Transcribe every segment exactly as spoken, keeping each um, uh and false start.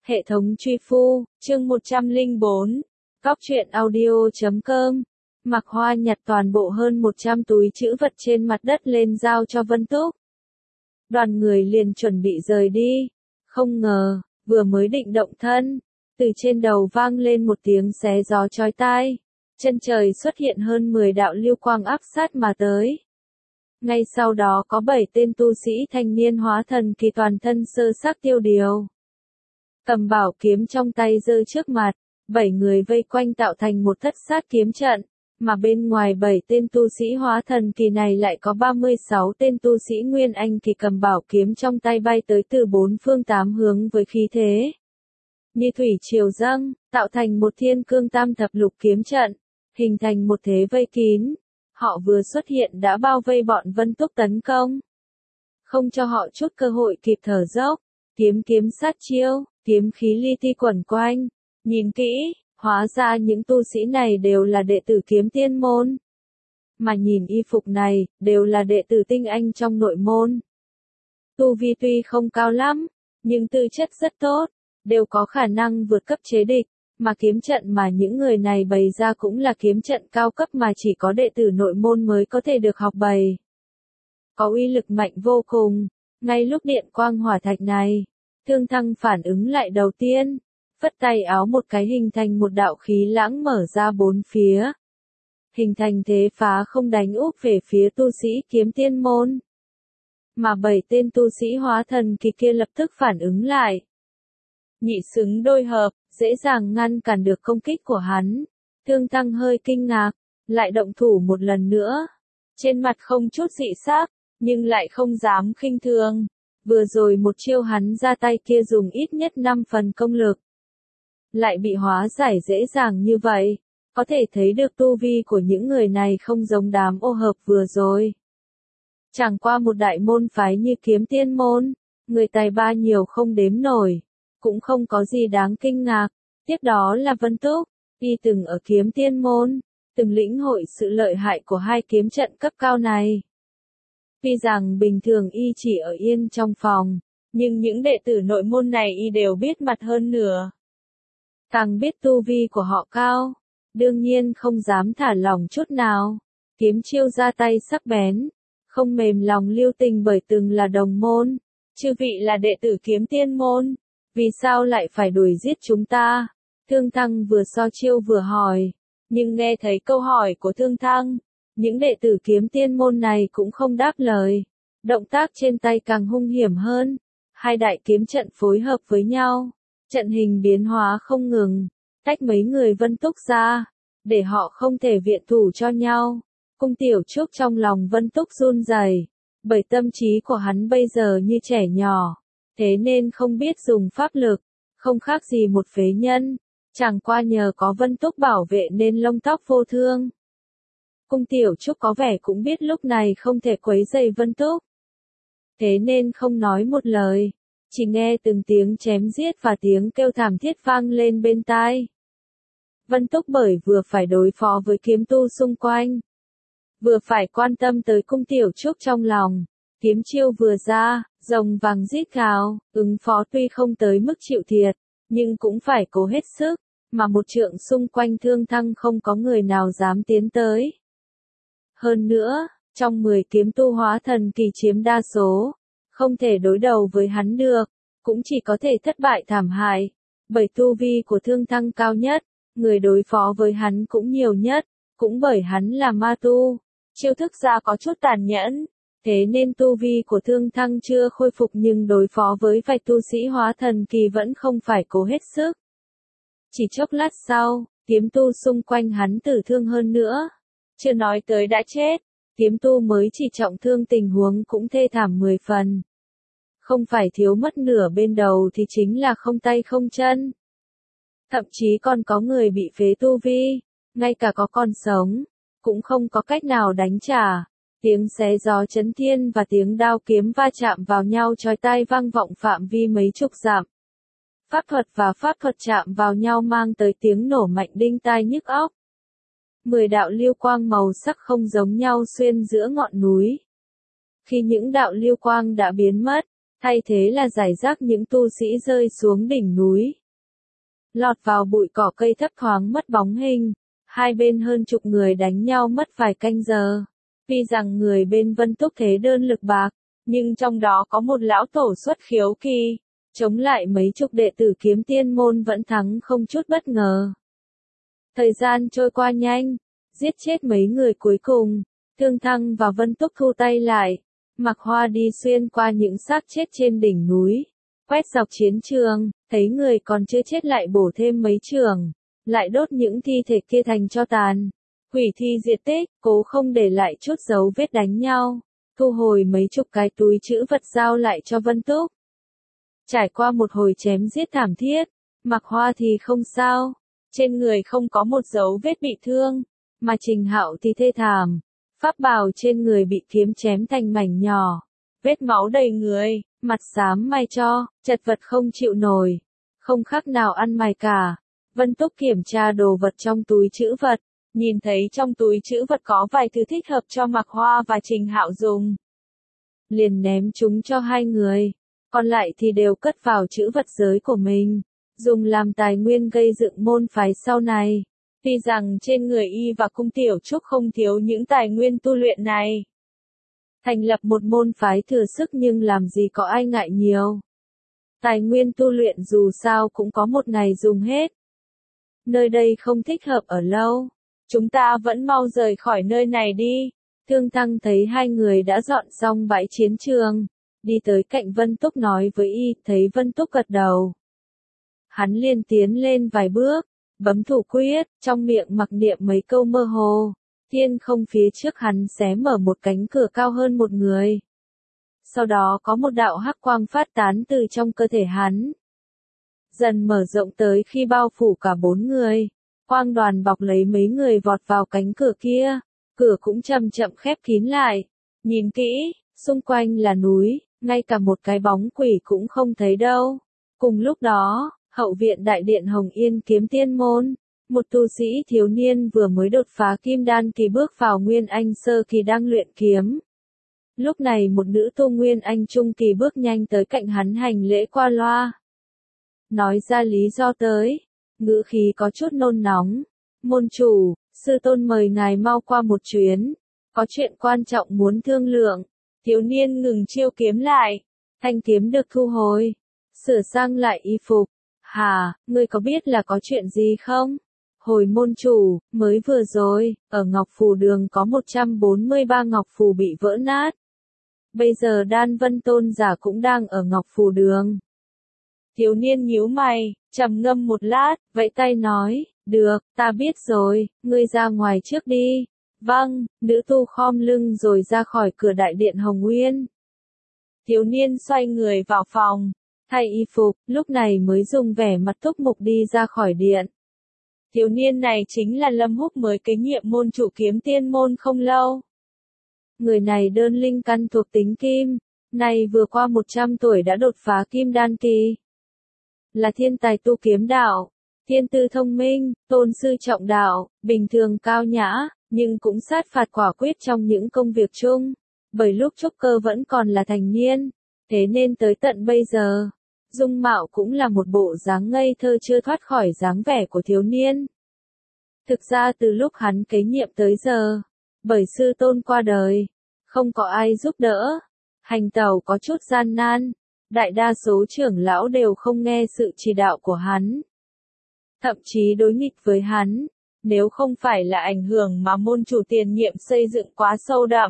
Hệ thống truy phu, chương một trăm lẻ bốn, góc truyện audio chấm com. Mạc Hoa nhặt toàn bộ hơn một trăm túi trữ vật trên mặt đất lên giao cho Vân Túc. Đoàn người liền chuẩn bị rời đi. Không ngờ, vừa mới định động thân, từ trên đầu vang lên một tiếng xé gió chói tai. Chân trời xuất hiện hơn mười đạo lưu quang áp sát mà tới. Ngay sau đó có bảy tên tu sĩ thanh niên hóa thần kỳ toàn thân sơ xác tiêu điều. Cầm bảo kiếm trong tay giơ trước mặt, bảy người vây quanh tạo thành một thất sát kiếm trận, mà bên ngoài bảy tên tu sĩ hóa thần kỳ này lại có ba mươi sáu tên tu sĩ nguyên anh kỳ cầm bảo kiếm trong tay bay tới từ bốn phương tám hướng với khí thế như thủy triều dâng, tạo thành một thiên cương tam thập lục kiếm trận, hình thành một thế vây kín. Họ vừa xuất hiện đã bao vây bọn Vân Túc tấn công, không cho họ chút cơ hội kịp thở dốc. Kiếm kiếm sát chiêu, kiếm khí li ti quẩn quanh. Nhìn kỹ, hóa ra những tu sĩ này đều là đệ tử Kiếm Tiên môn. Mà nhìn y phục này, đều là đệ tử tinh anh trong nội môn. Tu vi tuy không cao lắm, nhưng tư chất rất tốt, đều có khả năng vượt cấp chế địch. Mà kiếm trận mà những người này bày ra cũng là kiếm trận cao cấp mà chỉ có đệ tử nội môn mới có thể được học bày. Có uy lực mạnh vô cùng. Ngay lúc điện quang hỏa thạch này, Thương Thăng phản ứng lại đầu tiên, phất tay áo một cái hình thành một đạo khí lãng mở ra bốn phía. Hình thành thế phá không đánh úp về phía tu sĩ Kiếm Tiên môn. Mà bảy tên tu sĩ hóa thần kỳ kia lập tức phản ứng lại. Nhị xứng đôi hợp, dễ dàng ngăn cản được công kích của hắn. Thương Thăng hơi kinh ngạc, lại động thủ một lần nữa. Trên mặt không chút dị sắc, nhưng lại không dám khinh thường. Vừa rồi một chiêu hắn ra tay kia dùng ít nhất năm phần công lực. Lại bị hóa giải dễ dàng như vậy. Có thể thấy được tu vi của những người này không giống đám ô hợp vừa rồi. Chẳng qua một đại môn phái như Kiếm Tiên môn, người tài ba nhiều không đếm nổi. Cũng không có gì đáng kinh ngạc. Tiếp đó là Vân Túc, y từng ở Kiếm Tiên môn, từng lĩnh hội sự lợi hại của hai kiếm trận cấp cao này. Tuy rằng bình thường y chỉ ở yên trong phòng, nhưng những đệ tử nội môn này y đều biết mặt hơn nửa. Càng biết tu vi của họ cao, đương nhiên không dám thả lỏng chút nào. Kiếm chiêu ra tay sắc bén, không mềm lòng lưu tình bởi từng là đồng môn. Chư vị là đệ tử Kiếm Tiên môn, vì sao lại phải đuổi giết chúng ta? Thương Thăng vừa so chiêu vừa hỏi, nhưng nghe thấy câu hỏi của Thương Thăng, những đệ tử Kiếm Tiên môn này cũng không đáp lời. Động tác trên tay càng hung hiểm hơn. Hai đại kiếm trận phối hợp với nhau, trận hình biến hóa không ngừng, tách mấy người Vân Túc ra, để họ không thể viện thủ cho nhau. Cung Tiểu Trúc trong lòng Vân Túc run rẩy, bởi tâm trí của hắn bây giờ như trẻ nhỏ, thế nên không biết dùng pháp lực, không khác gì một phế nhân. Chẳng qua nhờ có Vân Túc bảo vệ nên lông tóc vô thương. Cung Tiểu Trúc có vẻ cũng biết lúc này không thể quấy rầy Vân Túc. Thế nên không nói một lời, chỉ nghe từng tiếng chém giết và tiếng kêu thảm thiết vang lên bên tai. Vân Túc bởi vừa phải đối phó với kiếm tu xung quanh, vừa phải quan tâm tới Cung Tiểu Trúc trong lòng. Kiếm chiêu vừa ra, rồng vàng rít gào, ứng phó tuy không tới mức chịu thiệt, nhưng cũng phải cố hết sức, mà một trượng xung quanh Thương Thăng không có người nào dám tiến tới. Hơn nữa, trong mười kiếm tu hóa thần kỳ chiếm đa số, không thể đối đầu với hắn được, cũng chỉ có thể thất bại thảm hại, bởi tu vi của Thương Thăng cao nhất, người đối phó với hắn cũng nhiều nhất, cũng bởi hắn là ma tu, chiêu thức ra có chút tàn nhẫn, thế nên tu vi của Thương Thăng chưa khôi phục nhưng đối phó với vài tu sĩ hóa thần kỳ vẫn không phải cố hết sức. Chỉ chốc lát sau, kiếm tu xung quanh hắn tử thương hơn nữa. Chưa nói tới đã chết, kiếm tu mới chỉ trọng thương tình huống cũng thê thảm mười phần. Không phải thiếu mất nửa bên đầu thì chính là không tay không chân. Thậm chí còn có người bị phế tu vi, ngay cả có còn sống, cũng không có cách nào đánh trả. Tiếng xé gió chấn thiên và tiếng đao kiếm va chạm vào nhau chói tai vang vọng phạm vi mấy chục dặm. Pháp thuật và pháp thuật chạm vào nhau mang tới tiếng nổ mạnh đinh tai nhức óc. Mười đạo lưu quang màu sắc không giống nhau xuyên giữa ngọn núi. Khi những đạo lưu quang đã biến mất, thay thế là rải rác những tu sĩ rơi xuống đỉnh núi. Lọt vào bụi cỏ cây thấp thoáng mất bóng hình, hai bên hơn chục người đánh nhau mất vài canh giờ. Tuy rằng người bên Vân Túc thế đơn lực bạc, nhưng trong đó có một lão tổ xuất khiếu kỳ, chống lại mấy chục đệ tử Kiếm Tiên môn vẫn thắng không chút bất ngờ. Thời gian trôi qua nhanh, giết chết mấy người cuối cùng, Thương Thăng và Vân Túc thu tay lại, Mạc Hoa đi xuyên qua những xác chết trên đỉnh núi, quét dọc chiến trường, thấy người còn chưa chết lại bổ thêm mấy trường, lại đốt những thi thể kia thành tro tàn, hủy thi diệt tích, cố không để lại chút dấu vết đánh nhau, thu hồi mấy chục cái túi trữ vật giao lại cho Vân Túc. Trải qua một hồi chém giết thảm thiết, Mạc Hoa thì không sao, trên người không có một dấu vết bị thương, mà Trình Hạo thì thê thảm, pháp bào trên người bị kiếm chém thành mảnh nhỏ, vết máu đầy người, mặt xám mai cho, chật vật không chịu nổi, không khác nào ăn mày cả. Vân Túc kiểm tra đồ vật trong túi trữ vật, nhìn thấy trong túi trữ vật có vài thứ thích hợp cho Mạc Hoa và Trình Hạo dùng. Liền ném chúng cho hai người, còn lại thì đều cất vào trữ vật giới của mình, dùng làm tài nguyên gây dựng môn phái sau này. Tuy rằng trên người y và cung tiểu trúc không thiếu những tài nguyên tu luyện này. Thành lập một môn phái thừa sức nhưng làm gì có ai ngại nhiều. Tài nguyên tu luyện dù sao cũng có một ngày dùng hết. Nơi đây không thích hợp ở lâu. Chúng ta vẫn mau rời khỏi nơi này đi. Thương Thăng thấy hai người đã dọn xong bãi chiến trường. Đi tới cạnh Vân Túc nói với y, thấy Vân Túc gật đầu. Hắn liền tiến lên vài bước, bấm thủ quyết, trong miệng mặc niệm mấy câu mơ hồ. Thiên không phía trước hắn xé mở một cánh cửa cao hơn một người. Sau đó có một đạo hắc quang phát tán từ trong cơ thể hắn. Dần mở rộng tới khi bao phủ cả bốn người. Quang đoàn bọc lấy mấy người vọt vào cánh cửa kia. Cửa cũng chậm chậm khép kín lại. Nhìn kỹ, xung quanh là núi, ngay cả một cái bóng quỷ cũng không thấy đâu. Cùng lúc đó, hậu viện đại điện Hồng Yên Kiếm Tiên môn. Một tu sĩ thiếu niên vừa mới đột phá kim đan kỳ bước vào Nguyên Anh sơ kỳ đang luyện kiếm. Lúc này một nữ tu Nguyên Anh trung kỳ bước nhanh tới cạnh hắn hành lễ qua loa. Nói ra lý do tới, ngữ khí có chút nôn nóng. Môn chủ, sư tôn mời ngài mau qua một chuyến, có chuyện quan trọng muốn thương lượng. Thiếu niên ngừng chiêu kiếm lại, thanh kiếm được thu hồi, sửa sang lại y phục. Hà, ngươi có biết là có chuyện gì không? Hồi môn chủ, mới vừa rồi, ở Ngọc Phù Đường có một trăm bốn mươi ba ngọc phù bị vỡ nát. Bây giờ Đan Vân Tôn giả cũng đang ở Ngọc Phù Đường. Thiếu niên nhíu mày, trầm ngâm một lát, vẫy tay nói, được, ta biết rồi, ngươi ra ngoài trước đi. Vâng, nữ tu khom lưng rồi ra khỏi cửa đại điện Hồng Nguyên. Thiếu niên xoay người vào phòng, thay y phục, lúc này mới dùng vẻ mặt thúc mục đi ra khỏi điện. Thiếu niên này chính là Lâm Húc mới kế nhiệm môn chủ Kiếm Tiên môn không lâu. Người này đơn linh căn thuộc tính kim, này vừa qua một trăm tuổi đã đột phá kim đan kỳ. Là thiên tài tu kiếm đạo, thiên tư thông minh, tôn sư trọng đạo, bình thường cao nhã, nhưng cũng sát phạt quả quyết trong những công việc chung. Bởi lúc trúc cơ vẫn còn là thành niên, thế nên tới tận bây giờ, dung mạo cũng là một bộ dáng ngây thơ chưa thoát khỏi dáng vẻ của thiếu niên. Thực ra từ lúc hắn kế nhiệm tới giờ, bởi sư tôn qua đời, không có ai giúp đỡ, hành tẩu có chút gian nan, đại đa số trưởng lão đều không nghe sự chỉ đạo của hắn. Thậm chí đối nghịch với hắn, nếu không phải là ảnh hưởng mà môn chủ tiền nhiệm xây dựng quá sâu đậm.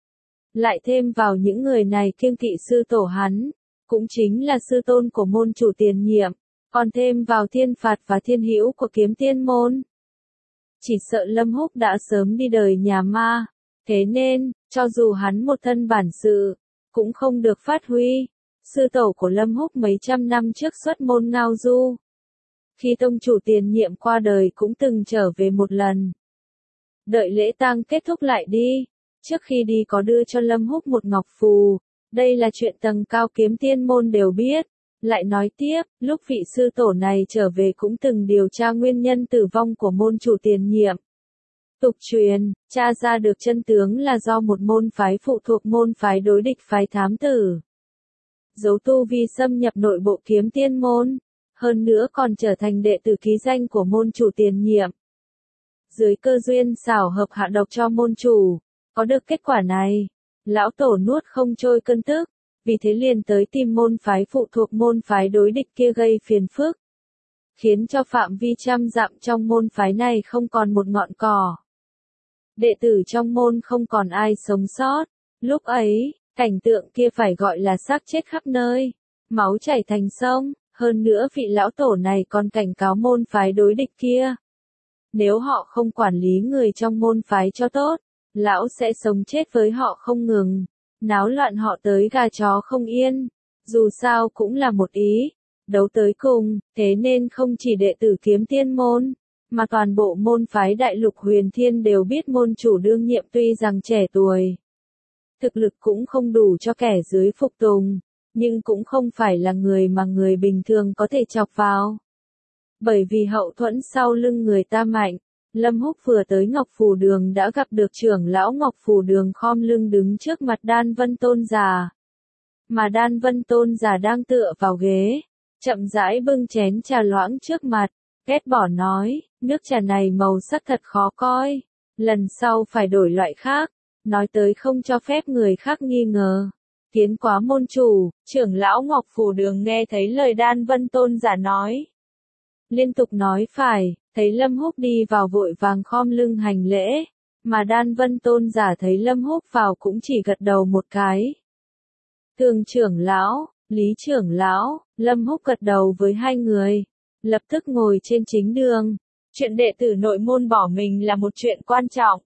Lại thêm vào những người này kiêng kỵ sư tổ hắn, cũng chính là sư tôn của môn chủ tiền nhiệm, còn thêm vào thiên phạt và thiên hữu của Kiếm Tiên môn. Chỉ sợ Lâm Húc đã sớm đi đời nhà ma, thế nên, cho dù hắn một thân bản sự, cũng không được phát huy. Sư tổ của Lâm Húc mấy trăm năm trước xuất môn ngao du. Khi tông chủ tiền nhiệm qua đời cũng từng trở về một lần. Đợi lễ tang kết thúc lại đi, trước khi đi có đưa cho Lâm Húc một ngọc phù, đây là chuyện tầng cao Kiếm Tiên môn đều biết. Lại nói tiếp, lúc vị sư tổ này trở về cũng từng điều tra nguyên nhân tử vong của môn chủ tiền nhiệm. Tục truyền, tra ra được chân tướng là do một môn phái phụ thuộc môn phái đối địch phái thám tử. giấu tu vi xâm nhập nội bộ Kiếm Tiên môn, hơn nữa còn trở thành đệ tử ký danh của môn chủ tiền nhiệm. Dưới cơ duyên xảo hợp hạ độc cho môn chủ, có được kết quả này, lão tổ nuốt không trôi cơn tức, vì thế liền tới tìm môn phái phụ thuộc môn phái đối địch kia gây phiền phức, khiến cho phạm vi trăm dặm trong môn phái này không còn một ngọn cỏ. Đệ tử trong môn không còn ai sống sót, lúc ấy, cảnh tượng kia phải gọi là xác chết khắp nơi, máu chảy thành sông, hơn nữa vị lão tổ này còn cảnh cáo môn phái đối địch kia. Nếu họ không quản lý người trong môn phái cho tốt, lão sẽ sống chết với họ không ngừng, náo loạn họ tới gà chó không yên, dù sao cũng là một ý, đấu tới cùng, thế nên không chỉ đệ tử Kiếm Tiên môn, mà toàn bộ môn phái Đại Lục Huyền Thiên đều biết môn chủ đương nhiệm tuy rằng trẻ tuổi, thực lực cũng không đủ cho kẻ dưới phục tùng, nhưng cũng không phải là người mà người bình thường có thể chọc vào. Bởi vì hậu thuẫn sau lưng người ta mạnh, Lâm Húc vừa tới Ngọc Phù Đường đã gặp được trưởng lão Ngọc Phù Đường khom lưng đứng trước mặt Đan Vân Tôn giả. Mà Đan Vân Tôn giả đang tựa vào ghế, chậm rãi bưng chén trà loãng trước mặt, ghét bỏ nói, nước trà này màu sắc thật khó coi, lần sau phải đổi loại khác, nói tới không cho phép người khác nghi ngờ. Kiến quá môn chủ, trưởng lão Ngọc Phù Đường nghe thấy lời Đan Vân Tôn giả nói. Liên tục nói phải, thấy Lâm Húc đi vào vội vàng khom lưng hành lễ, mà Đan Vân Tôn giả thấy Lâm Húc vào cũng chỉ gật đầu một cái. Thường trưởng lão, Lý trưởng lão, Lâm Húc gật đầu với hai người, lập tức ngồi trên chính đường. Chuyện đệ tử nội môn bỏ mình là một chuyện quan trọng.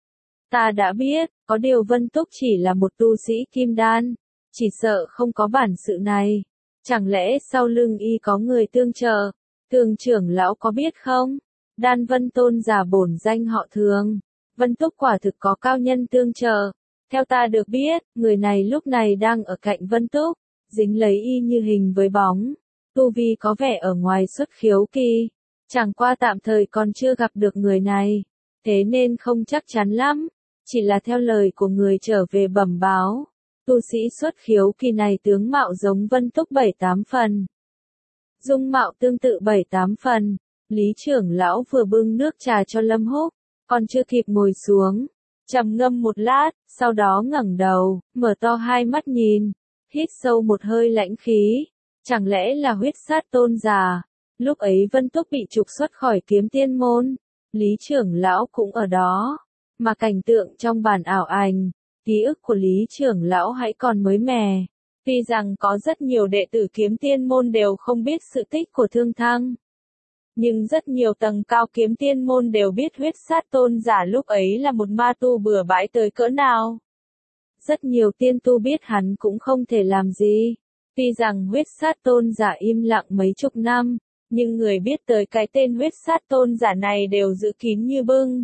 Ta đã biết, có điều Vân Túc chỉ là một tu sĩ kim đan, chỉ sợ không có bản sự này. Chẳng lẽ sau lưng y có người tương trợ? Thường trưởng lão có biết không? Đan Vân Tôn giả bổn danh họ Thường. Vân Túc quả thực có cao nhân tương trợ. Theo ta được biết, người này lúc này đang ở cạnh Vân Túc, dính lấy y như hình với bóng. Tu vi có vẻ ở ngoài xuất khiếu kỳ. Chẳng qua tạm thời còn chưa gặp được người này. Thế nên không chắc chắn lắm. Chỉ là theo lời của người trở về bẩm báo. Tu sĩ xuất khiếu kỳ này tướng mạo giống Vân Túc bảy tám phần. Dung mạo tương tự bảy tám phần. Lý trưởng lão vừa bưng nước trà cho Lâm Húc, còn chưa kịp ngồi xuống, trầm ngâm một lát, sau đó ngẩng đầu, mở to hai mắt nhìn, hít sâu một hơi lãnh khí. Chẳng lẽ là huyết sát tôn giả? Lúc ấy Vân Túc bị trục xuất khỏi Kiếm Tiên môn, Lý trưởng lão cũng ở đó, mà cảnh tượng trong bản ảo ảnh, ký ức của Lý trưởng lão hãy còn mới mẻ. Tuy rằng có rất nhiều đệ tử Kiếm Tiên môn đều không biết sự tích của Thương Thăng, nhưng rất nhiều tầng cao Kiếm Tiên môn đều biết huyết sát tôn giả lúc ấy là một ma tu bừa bãi tới cỡ nào. Rất nhiều tiên tu biết hắn cũng không thể làm gì. Tuy rằng huyết sát tôn giả im lặng mấy chục năm, nhưng người biết tới cái tên huyết sát tôn giả này đều giữ kín như bưng.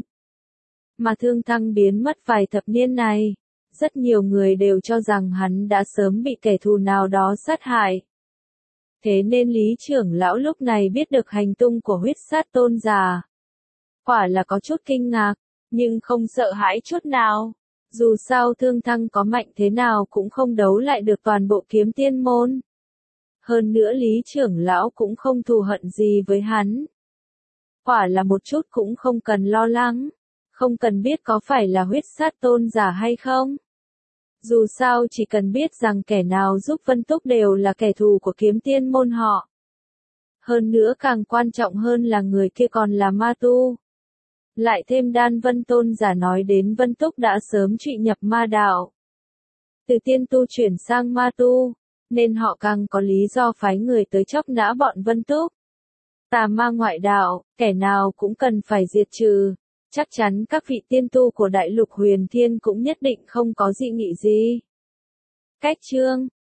Mà Thương Thăng biến mất vài thập niên này, rất nhiều người đều cho rằng hắn đã sớm bị kẻ thù nào đó sát hại. Thế nên Lý trưởng lão lúc này biết được hành tung của huyết sát tôn giả. Quả là có chút kinh ngạc, nhưng không sợ hãi chút nào. Dù sao Thương Thăng có mạnh thế nào cũng không đấu lại được toàn bộ Kiếm Tiên môn. Hơn nữa Lý trưởng lão cũng không thù hận gì với hắn. Quả là một chút cũng không cần lo lắng, không cần biết có phải là huyết sát tôn giả hay không. Dù sao chỉ cần biết rằng kẻ nào giúp Vân Túc đều là kẻ thù của Kiếm Tiên môn họ. Hơn nữa càng quan trọng hơn là người kia còn là ma tu. Lại thêm Đan Vân Tôn giả nói đến Vân Túc đã sớm trụy nhập ma đạo. Từ tiên tu chuyển sang ma tu, nên họ càng có lý do phái người tới chóc nã bọn Vân Túc. Tà ma ngoại đạo, kẻ nào cũng cần phải diệt trừ. Chắc chắn các vị tiên tu của Đại Lục Huyền Thiên cũng nhất định không có dị nghị gì. Cách chương